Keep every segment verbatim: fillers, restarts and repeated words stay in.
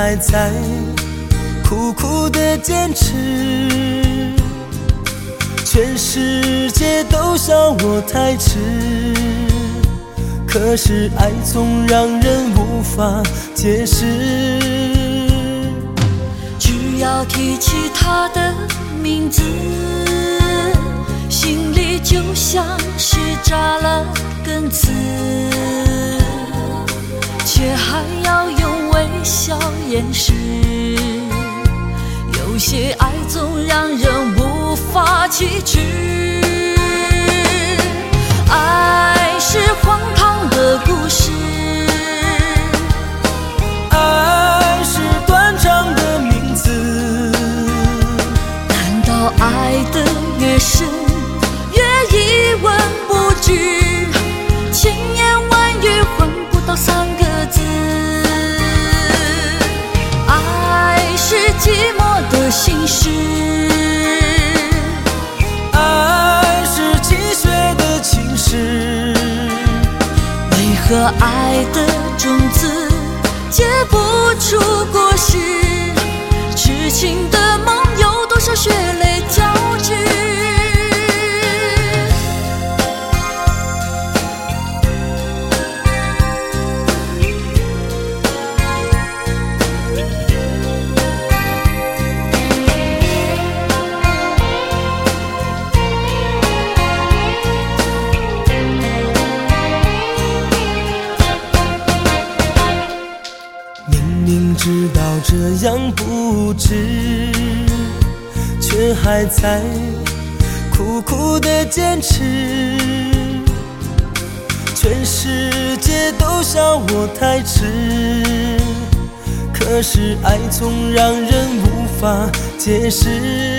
还在苦苦的坚持，全世界都笑我太迟，可是爱总让人无法解释。 只要提起他的名字，心里就像是扎了根刺，却还要用微笑掩饰。有些爱总让人无法启齿，爱是荒唐的故事， 爱是断肠的名字。 难道爱的越深越一文不值，千言万语换不到三个字？爱是寂寞的心事， 爱是积雪的情诗。 为何爱的种子结不出果实？痴情的梦有多少血泪交织？ 明知道这样不值，却还在苦苦的坚持，全世界都笑我太迟，可是爱总让人无法解释。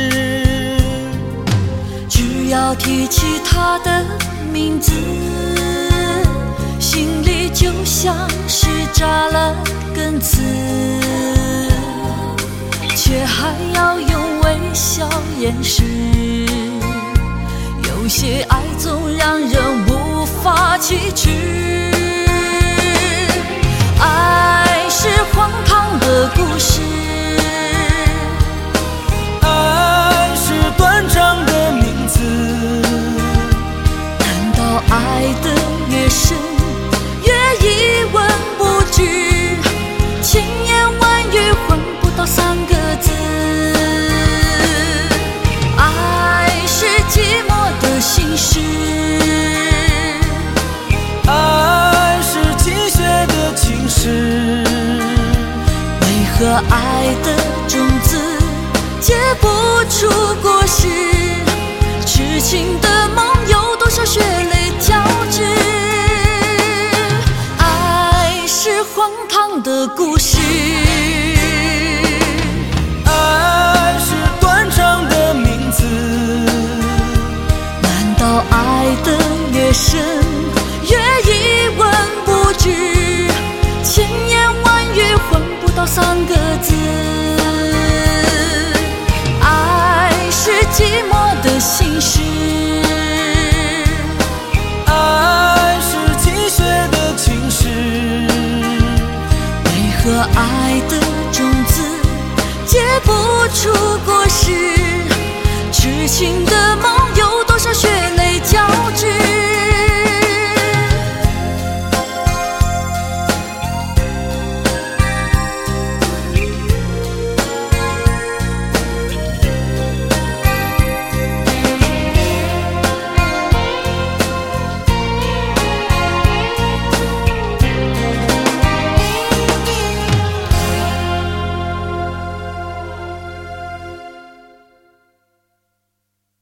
只要提起他的名字，心里就像是扎了根刺，却还要用微笑掩饰。有些爱总让人无法启齿，爱是荒唐的故事， 爱是断肠的名字。 难道爱的越深越一文不值，千言万语换不到三个字？爱是寂寞的心事， 爱是积雪的情诗。 为何爱的种子结不出果实？痴情的梦有多少血泪交织？爱是荒唐的故事， 爱是断肠的名字。 难道爱的越深越一文不值，千言万语换不到三个字？爱是寂寞的心事， 爱是积雪的情诗。 为何爱的种子结不出果实？痴情的梦